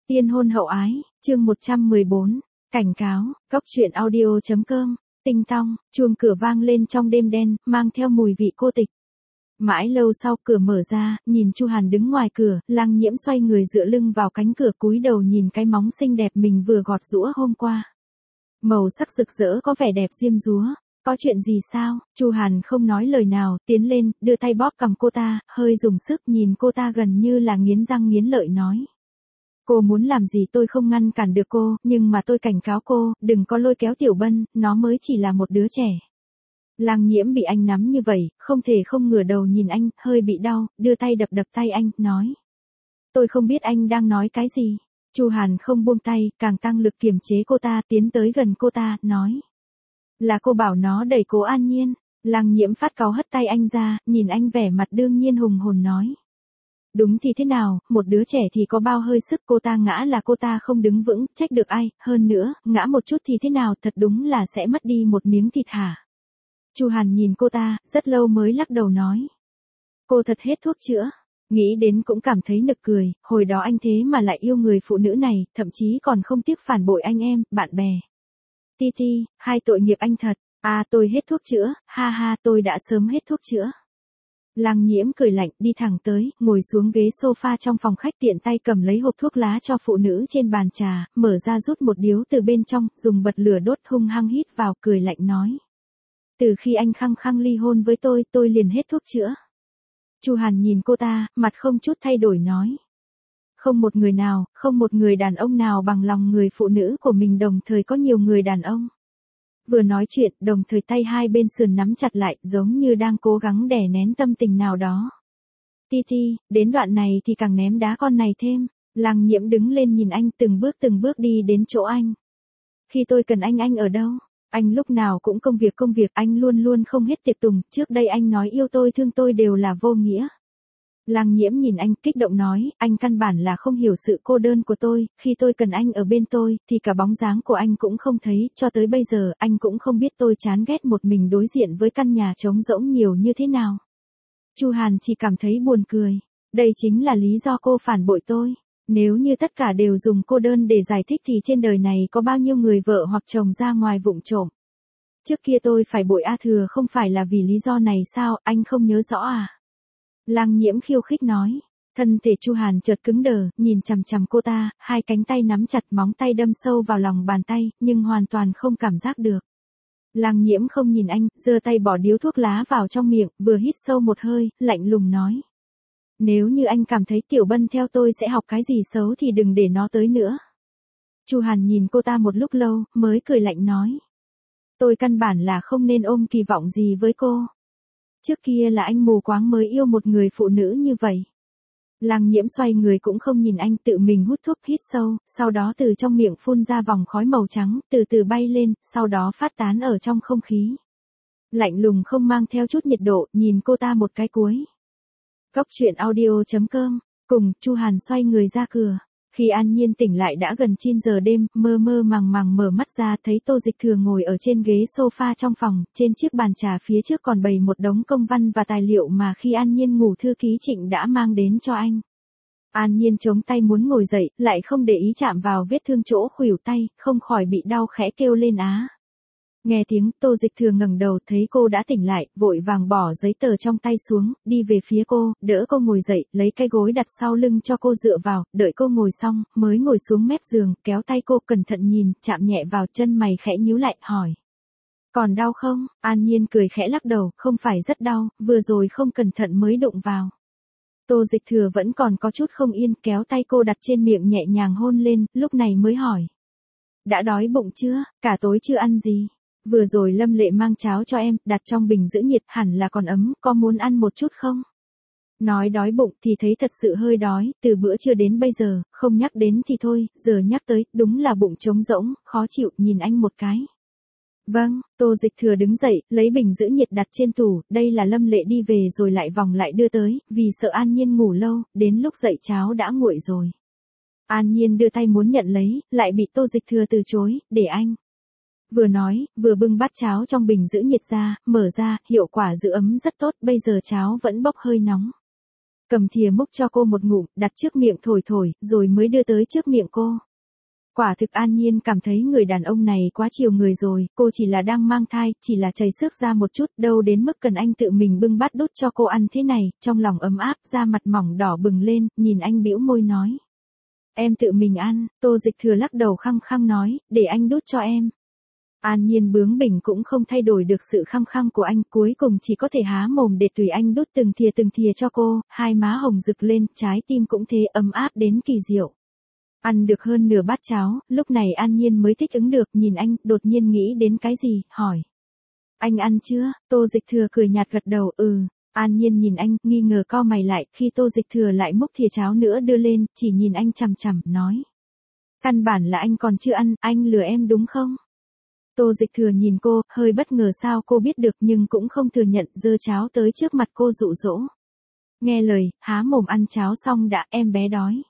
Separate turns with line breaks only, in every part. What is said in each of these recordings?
Tiên hôn hậu ái, chương 114, cảnh cáo, cốc truyện audio.com, tinh tong, chuông cửa vang lên trong đêm đen, mang theo mùi vị cô tịch. Mãi lâu sau cửa mở ra, nhìn Chu Hàn đứng ngoài cửa, Lăng Nhiễm xoay người dựa lưng vào cánh cửa cúi đầu nhìn cái móng xinh đẹp mình vừa gọt giũa hôm qua. Màu sắc rực rỡ có vẻ đẹp diêm dúa. Có chuyện gì sao? Chu Hàn không nói lời nào, tiến lên, đưa tay bóp cằm cô ta, hơi dùng sức nhìn cô ta gần như là nghiến răng nghiến lợi nói. Cô muốn làm gì tôi không ngăn cản được cô, nhưng mà tôi cảnh cáo cô, đừng có lôi kéo Tiểu Bân, nó mới chỉ là một đứa trẻ. Lăng Nhiễm bị anh nắm như vậy, không thể không ngửa đầu nhìn anh, hơi bị đau, đưa tay đập đập tay anh, nói. Tôi không biết anh đang nói cái gì. Chu Hàn không buông tay, càng tăng lực kiềm chế cô ta, tiến tới gần cô ta, nói. Là cô bảo nó đẩy Cố An Nhiên. Lăng Nhiễm phát cáu hất tay anh ra, nhìn anh vẻ mặt đương nhiên hùng hồn nói. Đúng thì thế nào, một đứa trẻ thì có bao hơi sức, cô ta ngã là cô ta không đứng vững, trách được ai, hơn nữa, ngã một chút thì thế nào, thật đúng là sẽ mất đi một miếng thịt hả. Chu Hàn nhìn cô ta, rất lâu mới lắc đầu nói. Cô thật hết thuốc chữa. Nghĩ đến cũng cảm thấy nực cười, hồi đó anh thế mà lại yêu người phụ nữ này, thậm chí còn không tiếc phản bội anh em, bạn bè. Ti Ti, hai tội nghiệp anh thật, tôi hết thuốc chữa, ha ha tôi đã sớm hết thuốc chữa. Lăng Nhiễm cười lạnh đi thẳng tới, ngồi xuống ghế sofa trong phòng khách tiện tay cầm lấy hộp thuốc lá cho phụ nữ trên bàn trà, mở ra rút một điếu từ bên trong, dùng bật lửa đốt hung hăng hít vào cười lạnh nói. Từ khi anh khăng khăng ly hôn với tôi liền hết thuốc chữa. Chu Hàn nhìn cô ta, mặt không chút thay đổi nói. Không một người nào, không một người đàn ông nào bằng lòng người phụ nữ của mình đồng thời có nhiều người đàn ông. Vừa nói chuyện, đồng thời tay hai bên sườn nắm chặt lại, giống như đang cố gắng đè nén tâm tình nào đó. Ti Ti, đến đoạn này thì càng ném đá con này thêm. Lăng Nhiễm đứng lên nhìn anh từng bước đi đến chỗ anh. Khi tôi cần anh ở đâu? Anh lúc nào cũng công việc, anh luôn luôn không hết tiệc tùng, trước đây anh nói yêu tôi thương tôi đều là vô nghĩa. Lăng Nhiễm nhìn anh kích động nói, anh căn bản là không hiểu sự cô đơn của tôi, khi tôi cần anh ở bên tôi, thì cả bóng dáng của anh cũng không thấy, cho tới bây giờ, anh cũng không biết tôi chán ghét một mình đối diện với căn nhà trống rỗng nhiều như thế nào. Chu Hàn chỉ cảm thấy buồn cười, đây chính là lý do cô phản bội tôi. Nếu như tất cả đều dùng cô đơn để giải thích thì trên đời này có bao nhiêu người vợ hoặc chồng ra ngoài vụng trộm. Trước kia tôi phải bội A Thừa không phải là vì lý do này sao, anh không nhớ rõ à? Lăng Nhiễm khiêu khích nói. Thân thể Chu Hàn chợt cứng đờ, nhìn chằm chằm cô ta, hai cánh tay nắm chặt móng tay đâm sâu vào lòng bàn tay, nhưng hoàn toàn không cảm giác được. Lăng Nhiễm không nhìn anh, giơ tay bỏ điếu thuốc lá vào trong miệng, vừa hít sâu một hơi, lạnh lùng nói. Nếu như anh cảm thấy Tiểu Bân theo tôi sẽ học cái gì xấu thì đừng để nó tới nữa. Chu Hàn nhìn cô ta một lúc lâu, mới cười lạnh nói. Tôi căn bản là không nên ôm kỳ vọng gì với cô. Trước kia là anh mù quáng mới yêu một người phụ nữ như vậy. Lăng Nhiễm xoay người cũng không nhìn anh, tự mình hút thuốc hít sâu, sau đó từ trong miệng phun ra vòng khói màu trắng, từ từ bay lên, sau đó phát tán ở trong không khí. Lạnh lùng không mang theo chút nhiệt độ, nhìn cô ta một cái cuối. Cốc truyện audio.com, cùng, Chu Hàn xoay người ra cửa. Khi An Nhiên tỉnh lại đã gần 9 giờ đêm, mơ màng mở mắt ra thấy Tô Dịch Thừa ngồi ở trên ghế sofa trong phòng, trên chiếc bàn trà phía trước còn bày một đống công văn và tài liệu mà khi An Nhiên ngủ thư ký Trịnh đã mang đến cho anh. An Nhiên chống tay muốn ngồi dậy, lại không để ý chạm vào vết thương chỗ khuỷu tay, không khỏi bị đau khẽ kêu lên á. Nghe tiếng, Tô Dịch Thừa ngẩng đầu thấy cô đã tỉnh lại, vội vàng bỏ giấy tờ trong tay xuống, đi về phía cô, đỡ cô ngồi dậy, lấy cái gối đặt sau lưng cho cô dựa vào, đợi cô ngồi xong, mới ngồi xuống mép giường, kéo tay cô cẩn thận nhìn, chạm nhẹ vào chân mày khẽ nhíu lại, hỏi. Còn đau không? An Nhiên cười khẽ lắc đầu, không phải rất đau, vừa rồi không cẩn thận mới đụng vào. Tô Dịch Thừa vẫn còn có chút không yên, kéo tay cô đặt trên miệng nhẹ nhàng hôn lên, lúc này mới hỏi. Đã đói bụng chưa? Cả tối chưa ăn gì? Vừa rồi Lâm Lệ mang cháo cho em, đặt trong bình giữ nhiệt, hẳn là còn ấm, có muốn ăn một chút không? Nói đói bụng thì thấy thật sự hơi đói, từ bữa trưa đến bây giờ, không nhắc đến thì thôi, giờ nhắc tới, đúng là bụng trống rỗng, khó chịu, nhìn anh một cái. Vâng, Tô Dịch Thừa đứng dậy, lấy bình giữ nhiệt đặt trên tủ, đây là Lâm Lệ đi về rồi lại vòng lại đưa tới, vì sợ An Nhiên ngủ lâu, đến lúc dậy cháo đã nguội rồi. An Nhiên đưa tay muốn nhận lấy, lại bị Tô Dịch Thừa từ chối, để anh. Vừa nói, vừa bưng bát cháo trong bình giữ nhiệt ra, mở ra, hiệu quả giữ ấm rất tốt, bây giờ cháo vẫn bốc hơi nóng. Cầm thìa múc cho cô một ngụm, đặt trước miệng thổi thổi, rồi mới đưa tới trước miệng cô. Quả thực An Nhiên cảm thấy người đàn ông này quá chiều người rồi, cô chỉ là đang mang thai, chỉ là chảy xước ra một chút, đâu đến mức cần anh tự mình bưng bát đút cho cô ăn thế này, trong lòng ấm áp, da mặt mỏng đỏ bừng lên, nhìn anh bĩu môi nói. Em tự mình ăn, Tô Dịch Thừa lắc đầu khăng khăng nói, để anh đút cho em. An Nhiên bướng bỉnh cũng không thay đổi được sự khăng khăng của anh, cuối cùng chỉ có thể há mồm để tùy anh đút từng thìa cho cô, hai má hồng rực lên, trái tim cũng thế ấm áp đến kỳ diệu. Ăn được hơn nửa bát cháo, lúc này An Nhiên mới thích ứng được, nhìn anh, đột nhiên nghĩ đến cái gì, hỏi. Anh ăn chưa? Tô Dịch Thừa cười nhạt gật đầu, An Nhiên nhìn anh, nghi ngờ cau mày lại, khi Tô Dịch Thừa lại múc thìa cháo nữa đưa lên, chỉ nhìn anh chằm chằm, nói. Căn bản là anh còn chưa ăn, anh lừa em đúng không? Tô Dịch Thừa nhìn cô, hơi bất ngờ sao cô biết được nhưng cũng không thừa nhận, giơ cháo tới trước mặt cô dụ dỗ. Nghe lời, há mồm ăn cháo xong đã, em bé đói.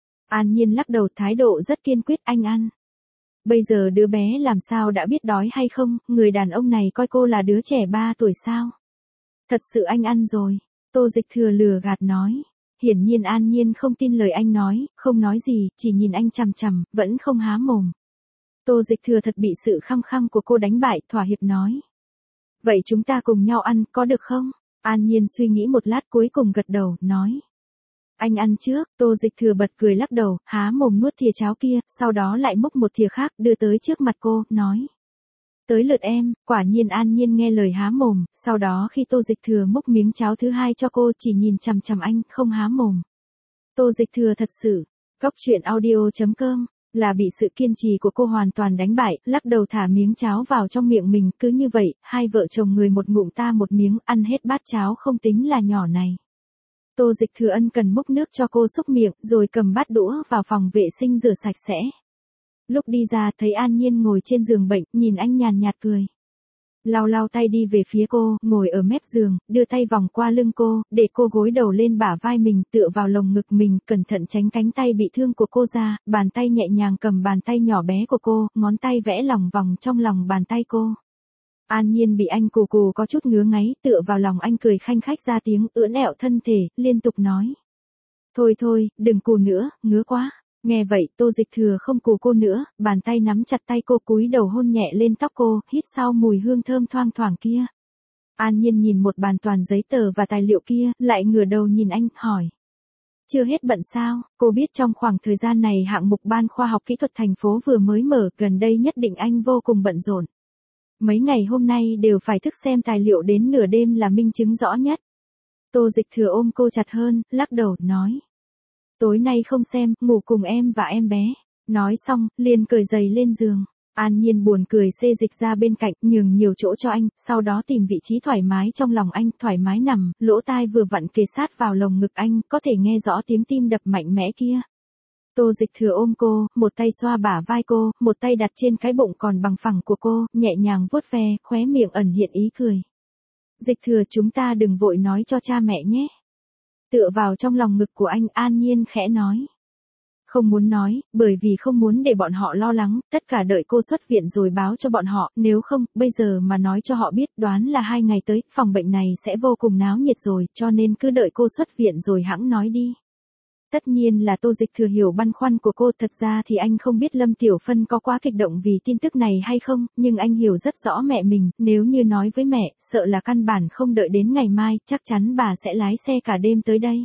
An Nhiên lắc đầu, thái độ rất kiên quyết, anh ăn. Bây giờ đứa bé làm sao đã biết đói hay không, người đàn ông này coi cô là đứa trẻ 3 tuổi sao? Thật sự anh ăn rồi. Tô Dịch Thừa lừa gạt nói. Hiển nhiên An Nhiên không tin lời anh nói, không nói gì, chỉ nhìn anh chằm chằm, vẫn không há mồm. Tô Dịch Thừa thật bị sự khăng khăng của cô đánh bại, thỏa hiệp nói. Vậy chúng ta cùng nhau ăn, có được không? An Nhiên suy nghĩ một lát cuối cùng gật đầu, nói. Anh ăn trước, Tô Dịch Thừa bật cười lắc đầu, há mồm nuốt thìa cháo kia, sau đó lại múc một thìa khác, đưa tới trước mặt cô, nói. Tới lượt em, quả nhiên An Nhiên nghe lời há mồm, sau đó khi Tô Dịch Thừa múc miếng cháo thứ hai cho cô chỉ nhìn chằm chằm anh, không há mồm. Tô Dịch Thừa thật sự, Cóc Truyện Audio.com, là bị sự kiên trì của cô hoàn toàn đánh bại, lắc đầu thả miếng cháo vào trong miệng mình, cứ như vậy, hai vợ chồng người một ngụm ta một miếng, ăn hết bát cháo không tính là nhỏ này. Tô Dịch Thừa ân cần múc nước cho cô xúc miệng, rồi cầm bát đũa vào phòng vệ sinh rửa sạch sẽ. Lúc đi ra thấy An Nhiên ngồi trên giường bệnh, nhìn anh nhàn nhạt cười. Lau lau tay đi về phía cô, ngồi ở mép giường, đưa tay vòng qua lưng cô, để cô gối đầu lên bả vai mình, tựa vào lồng ngực mình, cẩn thận tránh cánh tay bị thương của cô ra, bàn tay nhẹ nhàng cầm bàn tay nhỏ bé của cô, ngón tay vẽ lòng vòng trong lòng bàn tay cô. An Nhiên bị anh cù cù có chút ngứa ngáy, tựa vào lòng anh cười khanh khách ra tiếng, ưỡn ẹo thân thể, liên tục nói. Thôi thôi, đừng cù nữa, ngứa quá. Nghe vậy, Tô Dịch Thừa không cù cô nữa, bàn tay nắm chặt tay cô cúi đầu hôn nhẹ lên tóc cô, hít sau mùi hương thơm thoang thoảng kia. An Nhiên nhìn một bàn toàn giấy tờ và tài liệu kia, lại ngửa đầu nhìn anh, hỏi. Chưa hết bận sao? Cô biết trong khoảng thời gian này hạng mục ban khoa học kỹ thuật thành phố vừa mới mở, gần đây nhất định anh vô cùng bận rộn. Mấy ngày hôm nay đều phải thức xem tài liệu đến nửa đêm là minh chứng rõ nhất. Tô Dịch Thừa ôm cô chặt hơn, lắc đầu, nói. Tối nay không xem, ngủ cùng em và em bé. Nói xong, liền cởi giày lên giường. An Nhiên buồn cười xê dịch ra bên cạnh, nhường nhiều chỗ cho anh, sau đó tìm vị trí thoải mái trong lòng anh, thoải mái nằm, lỗ tai vừa vặn kề sát vào lồng ngực anh, có thể nghe rõ tiếng tim đập mạnh mẽ kia. Tô Dịch Thừa ôm cô, một tay xoa bả vai cô, một tay đặt trên cái bụng còn bằng phẳng của cô, nhẹ nhàng vuốt ve, khóe miệng ẩn hiện ý cười. Dịch Thừa, chúng ta đừng vội nói cho cha mẹ nhé. Tựa vào trong lòng ngực của anh, An Nhiên khẽ nói. Không muốn nói, bởi vì không muốn để bọn họ lo lắng, tất cả đợi cô xuất viện rồi báo cho bọn họ, nếu không, bây giờ mà nói cho họ biết, đoán là 2 ngày tới, phòng bệnh này sẽ vô cùng náo nhiệt rồi, cho nên cứ đợi cô xuất viện rồi hẵng nói đi. Tất nhiên là Tô Dịch Thừa hiểu băn khoăn của cô, thật ra thì anh không biết Lâm Tiểu Phân có quá kích động vì tin tức này hay không, nhưng anh hiểu rất rõ mẹ mình, nếu như nói với mẹ, sợ là căn bản không đợi đến ngày mai, chắc chắn bà sẽ lái xe cả đêm tới đây.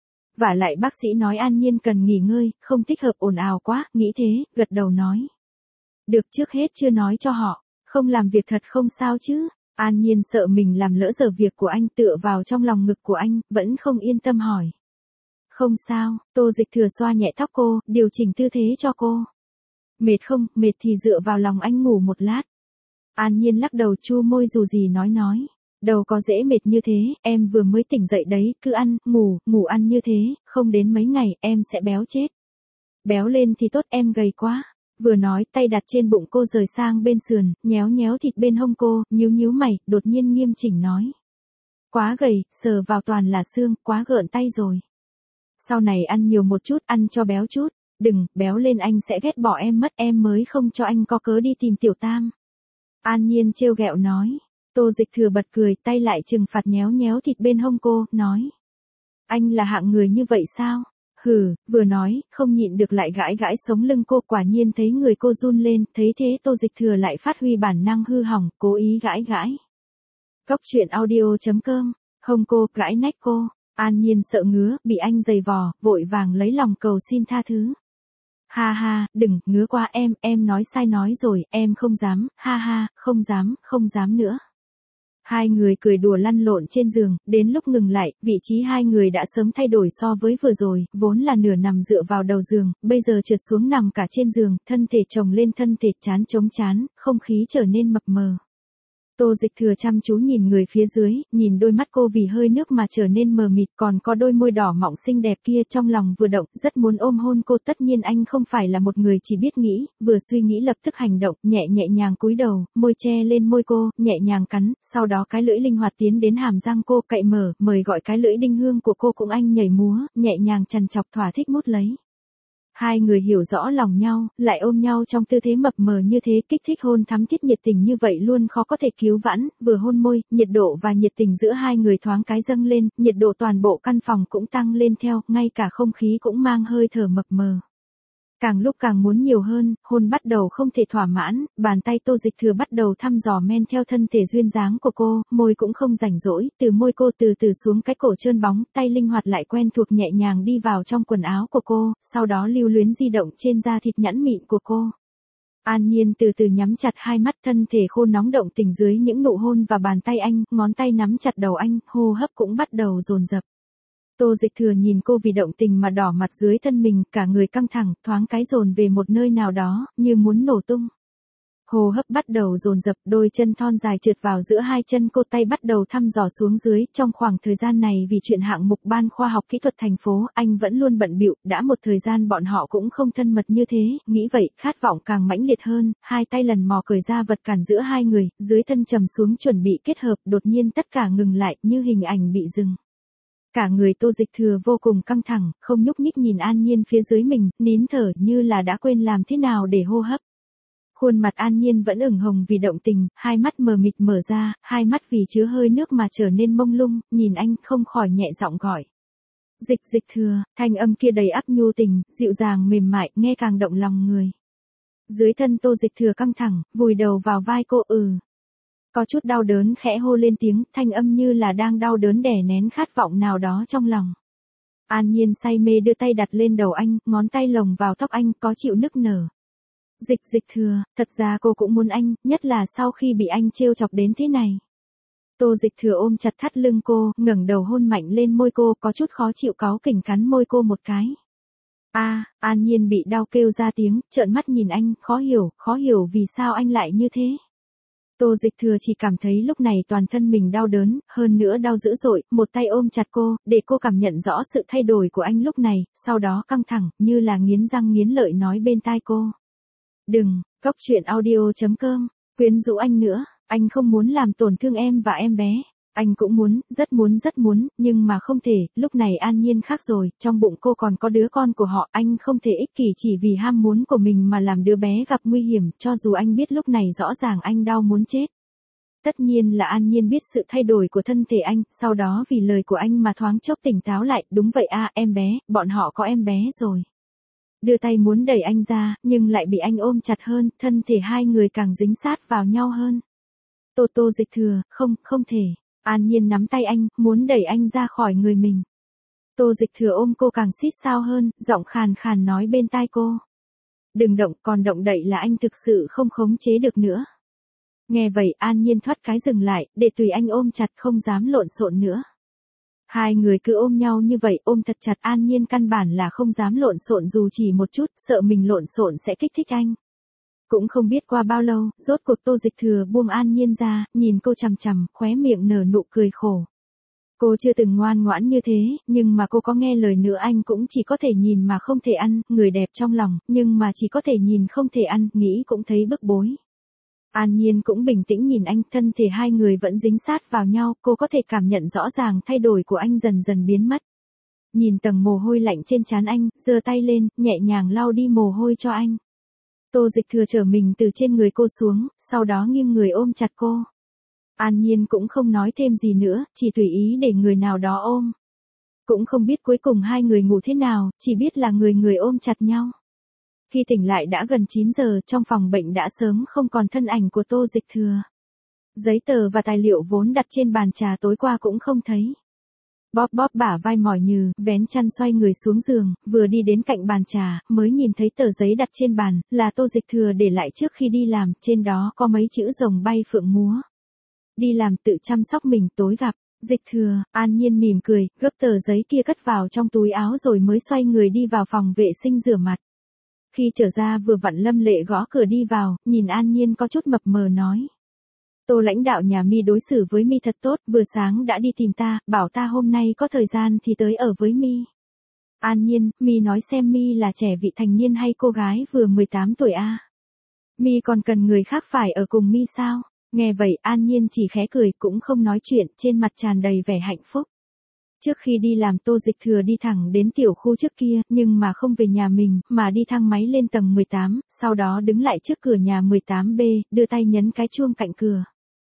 Vả lại bác sĩ nói An Nhiên cần nghỉ ngơi, không thích hợp ồn ào quá, nghĩ thế, gật đầu nói. Được, trước hết chưa nói cho họ, không làm việc thật không sao chứ. An Nhiên sợ mình làm lỡ giờ việc của anh, tựa vào trong lòng ngực của anh, vẫn không yên tâm hỏi. Không sao, Tô Dịch Thừa xoa nhẹ tóc cô, điều chỉnh tư thế cho cô. Mệt không, mệt thì dựa vào lòng anh ngủ một lát. An Nhiên lắc đầu chu môi dù gì nói. Đâu có dễ mệt như thế, em vừa mới tỉnh dậy đấy, cứ ăn, ngủ ăn như thế, không đến mấy ngày, em sẽ béo chết. Béo lên thì tốt, em gầy quá. Vừa nói, tay đặt trên bụng cô rời sang bên sườn, nhéo thịt bên hông cô, nhíu mày, đột nhiên nghiêm chỉnh nói. Quá gầy, sờ vào toàn là xương, quá gợn tay rồi. Sau này ăn nhiều một chút, ăn cho béo chút. Đừng, béo lên anh sẽ ghét bỏ em mất, em mới không cho anh có cớ đi tìm Tiểu Tam. An Nhiên trêu ghẹo nói. Tô Dịch Thừa bật cười, tay lại trừng phạt nhéo thịt bên hông cô, nói. Anh là hạng người như vậy sao? Hừ, vừa nói, không nhịn được lại gãi gãi sống lưng cô, quả nhiên thấy người cô run lên, thấy thế Tô Dịch Thừa lại phát huy bản năng hư hỏng, cố ý gãi gãi. Cốc truyện audio.com, hông cô, gãi nách cô, An Nhiên sợ ngứa, bị anh giày vò, vội vàng lấy lòng cầu xin tha thứ. Ha ha, đừng, ngứa quá em nói sai nói rồi, em không dám, ha ha, không dám nữa. Hai người cười đùa lăn lộn trên giường, đến lúc ngừng lại, vị trí hai người đã sớm thay đổi so với vừa rồi, vốn là nửa nằm dựa vào đầu giường, bây giờ trượt xuống nằm cả trên giường, thân thể chồng lên thân thể, chán chống chán, không khí trở nên mập mờ. Tô Dịch Thừa chăm chú nhìn người phía dưới, nhìn đôi mắt cô vì hơi nước mà trở nên mờ mịt, còn có đôi môi đỏ mọng xinh đẹp kia, trong lòng vừa động, rất muốn ôm hôn cô. Tất nhiên anh không phải là một người chỉ biết nghĩ, vừa suy nghĩ lập tức hành động, nhẹ nhàng cúi đầu, môi che lên môi cô, nhẹ nhàng cắn, sau đó cái lưỡi linh hoạt tiến đến hàm răng cô, cậy mở, mời gọi cái lưỡi đinh hương của cô cũng anh nhảy múa, nhẹ nhàng chằn chọc thỏa thích mút lấy. Hai người hiểu rõ lòng nhau, lại ôm nhau trong tư thế mập mờ như thế, kích thích hôn thắm thiết nhiệt tình như vậy luôn khó có thể cứu vãn, vừa hôn môi, nhiệt độ và nhiệt tình giữa hai người thoáng cái dâng lên, nhiệt độ toàn bộ căn phòng cũng tăng lên theo, ngay cả không khí cũng mang hơi thở mập mờ. Càng lúc càng muốn nhiều hơn, hôn bắt đầu không thể thỏa mãn, bàn tay Tô Dịch Thừa bắt đầu thăm dò men theo thân thể duyên dáng của cô, môi cũng không rảnh rỗi, từ môi cô từ từ xuống cái cổ trơn bóng, tay linh hoạt lại quen thuộc nhẹ nhàng đi vào trong quần áo của cô, sau đó lưu luyến di động trên da thịt nhẵn mịn của cô. An Nhiên từ từ nhắm chặt hai mắt, thân thể khô nóng động tình dưới những nụ hôn và bàn tay anh, ngón tay nắm chặt đầu anh, hô hấp cũng bắt đầu dồn dập. Tô Dịch Thừa nhìn cô vì động tình mà đỏ mặt dưới thân mình, cả người căng thẳng, thoáng cái dồn về một nơi nào đó, như muốn nổ tung. Hô hấp bắt đầu dồn dập, đôi chân thon dài trượt vào giữa hai chân cô, tay bắt đầu thăm dò xuống dưới. Trong khoảng thời gian này vì chuyện hạng mục ban khoa học kỹ thuật thành phố, anh vẫn luôn bận bịu, đã một thời gian bọn họ cũng không thân mật như thế, nghĩ vậy, khát vọng càng mãnh liệt hơn, hai tay lần mò cởi ra vật cản giữa hai người, dưới thân trầm xuống chuẩn bị kết hợp, đột nhiên tất cả ngừng lại, như hình ảnh bị dừng. Cả người Tô Dịch Thừa vô cùng căng thẳng, không nhúc nhích nhìn An Nhiên phía dưới mình, nín thở như là đã quên làm thế nào để hô hấp. Khuôn mặt An Nhiên vẫn ửng hồng vì động tình, hai mắt mờ mịt mở ra, hai mắt vì chứa hơi nước mà trở nên mông lung, nhìn anh không khỏi nhẹ giọng gọi. Dịch Thừa, thanh âm kia đầy ắp nhu tình, dịu dàng mềm mại, nghe càng động lòng người. Dưới thân Tô Dịch Thừa căng thẳng, vùi đầu vào vai cô. Có chút đau đớn khẽ hô lên tiếng, thanh âm như là đang đau đớn đè nén khát vọng nào đó trong lòng. An Nhiên say mê đưa tay đặt lên đầu anh, ngón tay lồng vào tóc anh, có chịu nức nở. Dịch Thừa, thật ra cô cũng muốn anh, nhất là sau khi bị anh trêu chọc đến thế này. Tô Dịch Thừa ôm chặt thắt lưng cô, ngẩng đầu hôn mạnh lên môi cô, có chút khó chịu cáu kỉnh cắn môi cô một cái. An Nhiên bị đau kêu ra tiếng, trợn mắt nhìn anh, khó hiểu vì sao anh lại như thế. Tô Dịch Thừa chỉ cảm thấy lúc này toàn thân mình đau đớn, hơn nữa đau dữ dội, một tay ôm chặt cô, để cô cảm nhận rõ sự thay đổi của anh lúc này, sau đó căng thẳng, như là nghiến răng nghiến lợi nói bên tai cô. Đừng, Cốc truyện audio.com, quyến rũ anh nữa, anh không muốn làm tổn thương em và em bé. Anh cũng muốn, rất muốn, nhưng mà không thể, lúc này An Nhiên khác rồi, trong bụng cô còn có đứa con của họ, anh không thể ích kỷ chỉ vì ham muốn của mình mà làm đứa bé gặp nguy hiểm, cho dù anh biết lúc này rõ ràng anh đau muốn chết. Tất nhiên là An Nhiên biết sự thay đổi của thân thể anh, sau đó vì lời của anh mà thoáng chốc tỉnh táo lại, đúng vậy em bé, bọn họ có em bé rồi. Đưa tay muốn đẩy anh ra, nhưng lại bị anh ôm chặt hơn, thân thể hai người càng dính sát vào nhau hơn. Tô Dịch Thừa, không thể. An Nhiên nắm tay anh, muốn đẩy anh ra khỏi người mình. Tô Dịch Thừa ôm cô càng xít sao hơn, giọng khàn khàn nói bên tai cô. Đừng động, còn động đậy là anh thực sự không khống chế được nữa. Nghe vậy An Nhiên thoát cái dừng lại, để tùy anh ôm chặt không dám lộn xộn nữa. Hai người cứ ôm nhau như vậy, ôm thật chặt, An Nhiên căn bản là không dám lộn xộn dù chỉ một chút, sợ mình lộn xộn sẽ kích thích anh. Cũng không biết qua bao lâu, rốt cuộc Tô Dịch Thừa buông An Nhiên ra, nhìn cô chằm chằm, khóe miệng nở nụ cười khổ. Cô chưa từng ngoan ngoãn như thế, nhưng mà cô có nghe lời nữa anh cũng chỉ có thể nhìn mà không thể ăn, người đẹp trong lòng, nhưng mà chỉ có thể nhìn không thể ăn, nghĩ cũng thấy bức bối. An Nhiên cũng bình tĩnh nhìn anh, thân thể hai người vẫn dính sát vào nhau, cô có thể cảm nhận rõ ràng thay đổi của anh dần dần biến mất. Nhìn tầng mồ hôi lạnh trên trán anh, giơ tay lên, nhẹ nhàng lau đi mồ hôi cho anh. Tô Dịch Thừa trở mình từ trên người cô xuống, sau đó nghiêng người ôm chặt cô. An Nhiên cũng không nói thêm gì nữa, chỉ tùy ý để người nào đó ôm. Cũng không biết cuối cùng hai người ngủ thế nào, chỉ biết là người người ôm chặt nhau. Khi tỉnh lại đã gần 9 giờ, trong phòng bệnh đã sớm không còn thân ảnh của Tô Dịch Thừa. Giấy tờ và tài liệu vốn đặt trên bàn trà tối qua cũng không thấy. Bóp bóp bả vai mỏi nhừ, vén chăn xoay người xuống giường, vừa đi đến cạnh bàn trà, mới nhìn thấy tờ giấy đặt trên bàn, là Tô Dịch Thừa để lại trước khi đi làm, trên đó có mấy chữ rồng bay phượng múa. Đi làm tự chăm sóc mình, tối gặp. Dịch Thừa. An Nhiên mỉm cười, gấp tờ giấy kia cất vào trong túi áo rồi mới xoay người đi vào phòng vệ sinh rửa mặt. Khi trở ra vừa vặn Lâm Lệ gõ cửa đi vào, nhìn An Nhiên có chút mập mờ nói. Tô lãnh đạo nhà mi đối xử với mi thật tốt, vừa sáng đã đi tìm ta, bảo ta hôm nay có thời gian thì tới ở với mi. An Nhiên, mi nói xem mi là trẻ vị thành niên hay cô gái vừa 18 tuổi a? Mi còn cần người khác phải ở cùng mi sao? Nghe vậy An Nhiên chỉ khẽ cười cũng không nói chuyện, trên mặt tràn đầy vẻ hạnh phúc. Trước khi đi làm Tô Dịch Thừa đi thẳng đến tiểu khu trước kia, nhưng mà không về nhà mình, mà đi thang máy lên tầng 18, sau đó đứng lại trước cửa nhà 18B, đưa tay nhấn cái chuông cạnh cửa.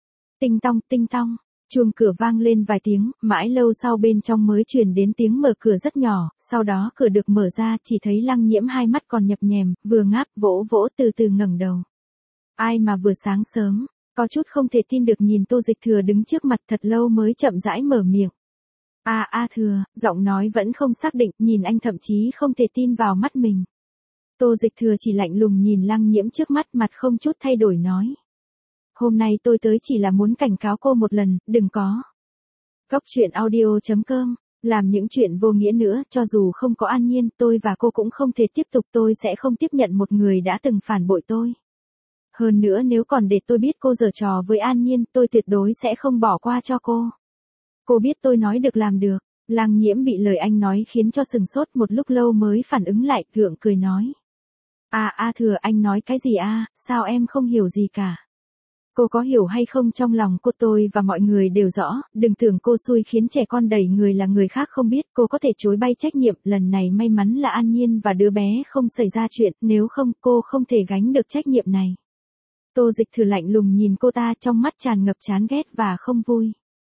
Tinh tong, chuông cửa vang lên vài tiếng, mãi lâu sau bên trong mới truyền đến tiếng mở cửa rất nhỏ, sau đó cửa được mở ra, chỉ thấy Lăng Nhiễm hai mắt còn nhập nhèm, vừa ngáp vỗ vỗ từ từ ngẩng đầu. Ai mà vừa sáng sớm, có chút không thể tin được nhìn Tô Dịch Thừa đứng trước mặt thật lâu mới chậm rãi mở miệng. Thừa, giọng nói vẫn không xác định, nhìn anh thậm chí không thể tin vào mắt mình. Tô Dịch Thừa chỉ lạnh lùng nhìn Lăng Nhiễm trước mắt, mặt không chút thay đổi nói. Hôm nay tôi tới chỉ là muốn cảnh cáo cô một lần, đừng có. Góc truyện audio.com, làm những chuyện vô nghĩa nữa, cho dù không có An Nhiên, tôi và cô cũng không thể tiếp tục, tôi sẽ không tiếp nhận một người đã từng phản bội tôi. Hơn nữa nếu còn để tôi biết cô giở trò với An Nhiên, tôi tuyệt đối sẽ không bỏ qua cho cô. Cô biết tôi nói được làm được. Lăng Nhiễm bị lời anh nói khiến cho sừng sốt một lúc lâu mới phản ứng lại, gượng cười nói. Thừa, anh nói cái gì sao em không hiểu gì cả. Cô có hiểu hay không, trong lòng cô tôi và mọi người đều rõ, đừng tưởng cô xui khiến trẻ con đẩy người là người khác không biết, cô có thể chối bay trách nhiệm, lần này may mắn là An Nhiên và đứa bé không xảy ra chuyện, nếu không cô không thể gánh được trách nhiệm này. Tô Dịch Thừa lạnh lùng nhìn cô ta, trong mắt tràn ngập chán ghét và không vui.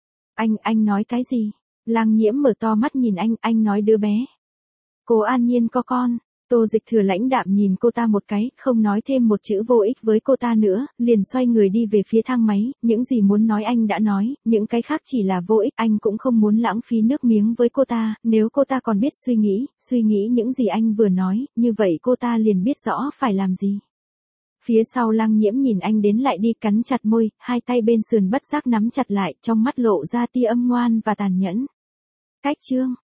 Anh nói cái gì? Lăng Nhiễm mở to mắt nhìn anh nói đứa bé. Cô An Nhiên có con. Tô Dịch Thừa lãnh đạm nhìn cô ta một cái, không nói thêm một chữ vô ích với cô ta nữa, liền xoay người đi về phía thang máy, những gì muốn nói anh đã nói, những cái khác chỉ là vô ích, anh cũng không muốn lãng phí nước miếng với cô ta, nếu cô ta còn biết suy nghĩ những gì anh vừa nói, như vậy cô ta liền biết rõ phải làm gì. Phía sau Lăng Nhiễm nhìn anh đến lại đi, cắn chặt môi, hai tay bên sườn bất giác nắm chặt lại, trong mắt lộ ra tia âm ngoan và tàn nhẫn. Cách chương